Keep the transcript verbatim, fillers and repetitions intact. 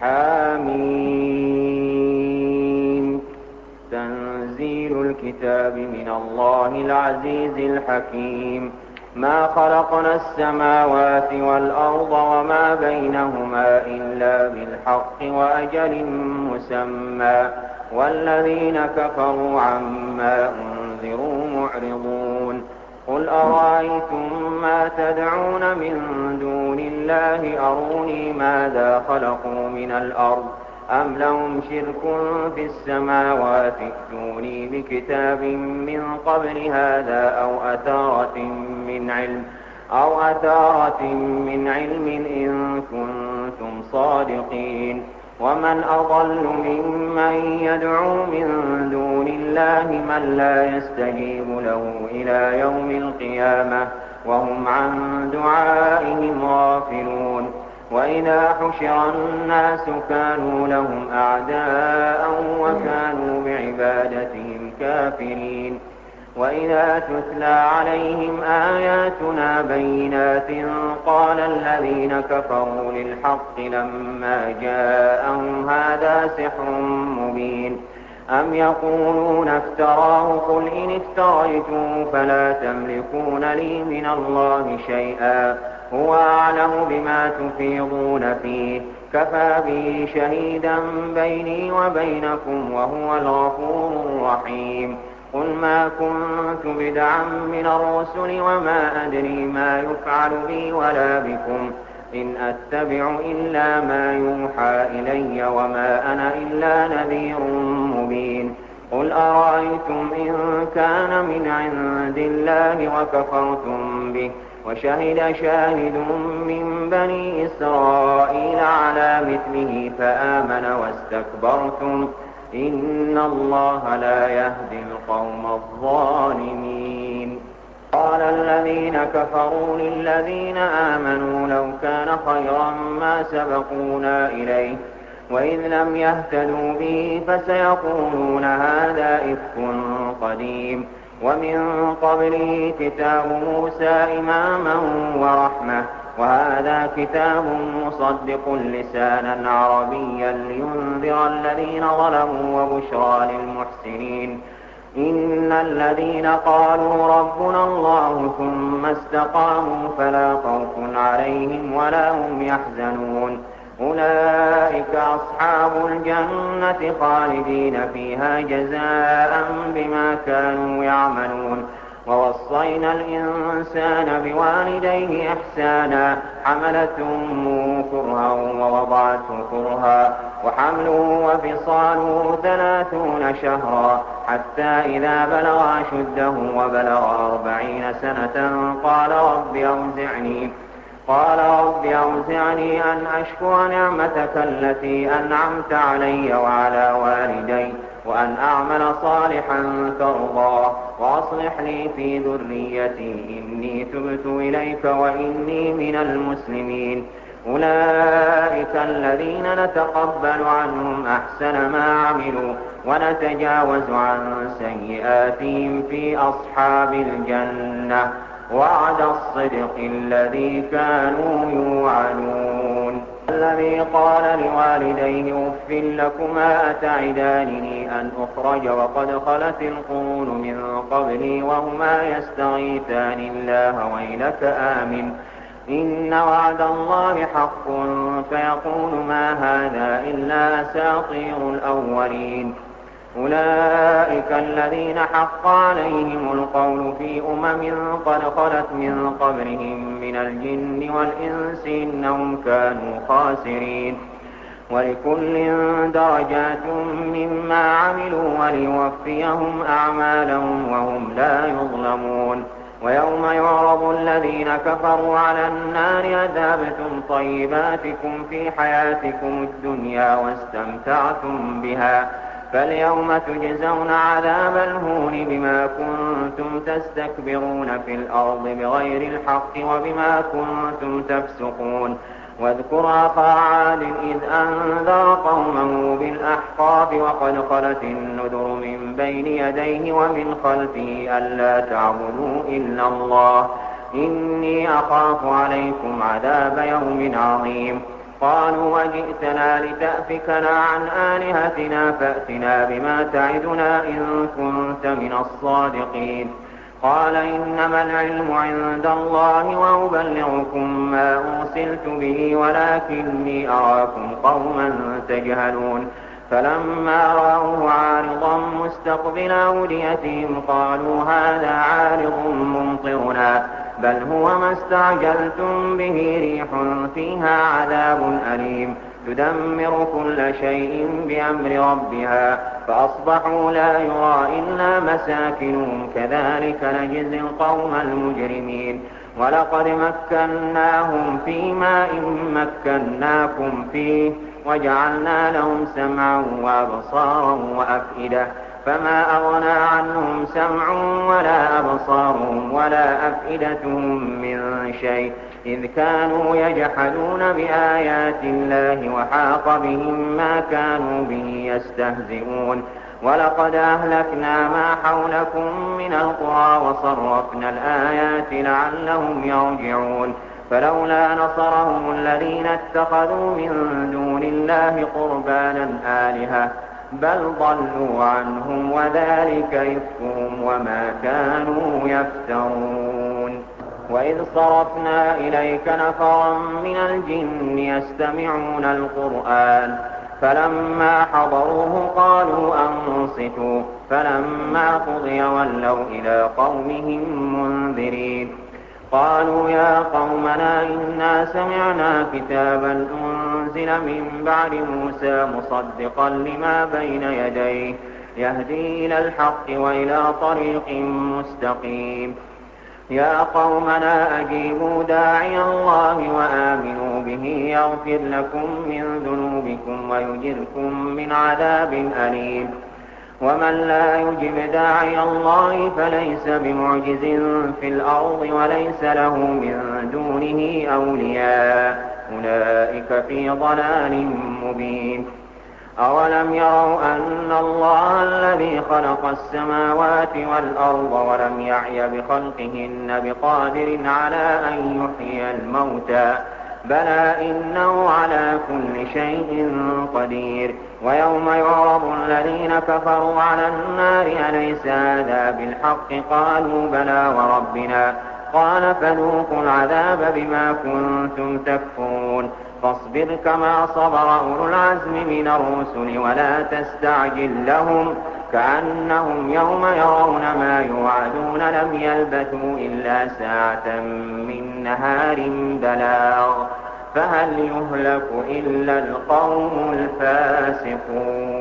حميم تنزيل الكتاب من الله العزيز الحكيم ما خلقنا السماوات والأرض وما بينهما إلا بالحق وأجل مسمى والذين كفروا عما أنذروا معرضون قل أرأيتم ما تدعون من دون الله أروني ماذا خلقوا من الأرض أم لهم شرك في السماوات ائتوني بكتاب من قبل هذا أو أثارة من علم أو أثارة من علم إن كنتم صادقين ومن أضل ممن يدعو من دون الله من لا يستجيب له إلى يوم القيامة وهم عن دعائهم غافلون وإذا حشر الناس كانوا لهم أعداء وكانوا بعبادتهم كافرين وإذا تتلى عليهم آياتنا بينات قال الذين كفروا للحق لما جاءهم هذا سحر مبين أم يقولون افتراه قل إن افتريته فلا تملكون لي من الله شيئا هو أعلم بما تفيضون فيه كفى به شهيدا بيني وبينكم وهو الغفور الرحيم قل ما كنت بدعا من الرسل وما أدري ما يفعل بي ولا بكم إن أتبع إلا ما يوحى إلي وما أنا إلا نذير مبين قل أرأيتم إن كان من عند الله وكفرتم به وشهد شاهد من بني إسرائيل على مثله فآمن واستكبرتم إن الله لا يهدي القوم الظالمين قال الذين كفروا للذين آمنوا لو كان خيرا ما سبقونا إليه وإذ لم يهتدوا به فسيقولون هذا إفك قديم ومن قبله كتاب موسى إماما ورحمة وهذا كتاب مصدق لسانا عربيا لينذر الذين ظلموا وبشرى للمحسنين إن الذين قالوا ربنا الله ثم استقاموا فلا خوف عليهم ولا هم يحزنون أولئك أصحاب الجنة خالدين فيها جزاء بما كانوا يعملون ووصينا الإنسان بوالديه إحسانا حملته أمه كرها ووضعته كرها وحمله وفصاله ثلاثون شهرا حتى إذا بلغ أشده وبلغ أربعين سنة قال رب أوزعني قال رب أوزعني أن أشكر نعمتك التي أنعمت علي وعلى والدي وأن أعمل صالحا ترضاه وأصلح لي في ذريتي إني تبت إليك وإني من المسلمين أولئك الذين نتقبل عنهم أحسن ما عملوا ونتجاوز عن سيئاتهم في أصحاب الجنة وعد الصدق الذي كانوا يوعدون الذي قال لوالديه أف لكما أتعدانني أن أخرج وقد خلت القرون من قبلي وهما يستغيثان الله ويلك آمن إن وعد الله حق فيقول ما هذا إلا أساطير الأولين أولئك الذين حق عليهم القول في أمم قد خلت من قبلهم من الجن والإنس إنهم كانوا خاسرين ولكل درجات مما عملوا وليوفيهم أعمالهم وهم لا يظلمون ويوم يعرض الذين كفروا على النار أذهبتم طيباتكم في حياتكم الدنيا واستمتعتم بها فاليوم تجزون عذاب الهون بما كنتم تستكبرون في الأرض بغير الحق وبما كنتم تفسقون واذكر أخا عاد إذ أنذر قومه بالأحقاف وقد خلت النذر من بين يديه ومن خلفه ألا تعبدوا إلا الله إني أخاف عليكم عذاب يوم عظيم قالوا وجئتنا لتأفكنا عن آلهتنا فأتنا بما تعدنا إن كنت من الصادقين قال إنما العلم عند الله وأبلغكم ما أرسلت به ولكني أراكم قوما تجهلون فلما رأوه عارضا مستقبل أوديتهم قالوا هذا عارض ممطرنا بل هو ما استعجلتم به ريح فيها عذاب أليم تدمر كل شيء بأمر ربها فأصبحوا لا يرى إلا مساكنهم كذلك نجزي القوم المجرمين ولقد مكناهم في ماء مكناكم فيه وجعلنا لهم سمعا وأبصارا وأفئدة فما أغنى عنهم سمعهم ولا أبصارهم ولا أفئدتهم من شيء إذ كانوا يجحدون بآيات الله وحاق بهم ما كانوا به يستهزئون ولقد أهلكنا ما حولكم من القرى وصرفنا الآيات لعلهم يرجعون فلولا نصرهم الذين اتخذوا من دون الله قربانا آلهة بل ضلوا عنهم وذلك إفكهم وما كانوا يفترون وإذ صرفنا إليك نفرا من الجن يستمعون القرآن فلما حضروه قالوا أنصتوا فلما قضي ولوا إلى قومهم منذرين قالوا يا قومنا إنا سمعنا كتابا أنزل من بعد موسى مصدقا لما بين يديه يهدي إلى الحق وإلى طريق مستقيم يا قومنا أجيبوا داعي الله وآمنوا به يغفر لكم من ذنوبكم ويجركم من عذاب أليم ومن لا يجب داعي الله فليس بمعجز في الأرض وليس له من دونه أولياء أولئك في ضلال مبين أولم يروا أن الله الذي خلق السماوات والأرض ولم يعي بخلقهن بقادر على أن يحيي الموتى بلى إنه على كل شيء قدير ويوم يعرض الذين كفروا على النار أليس هذا بالحق قالوا بلى وربنا قال فذوقوا العذاب بما كنتم تكفرون فاصبر كما صبر أولو العزم من الرسل ولا تستعجل لهم كأنهم يوم يرون ما يوعدون لم يلبثوا إلا ساعة من نهار بلاغ فهل يهلك إلا القوم الفاسقون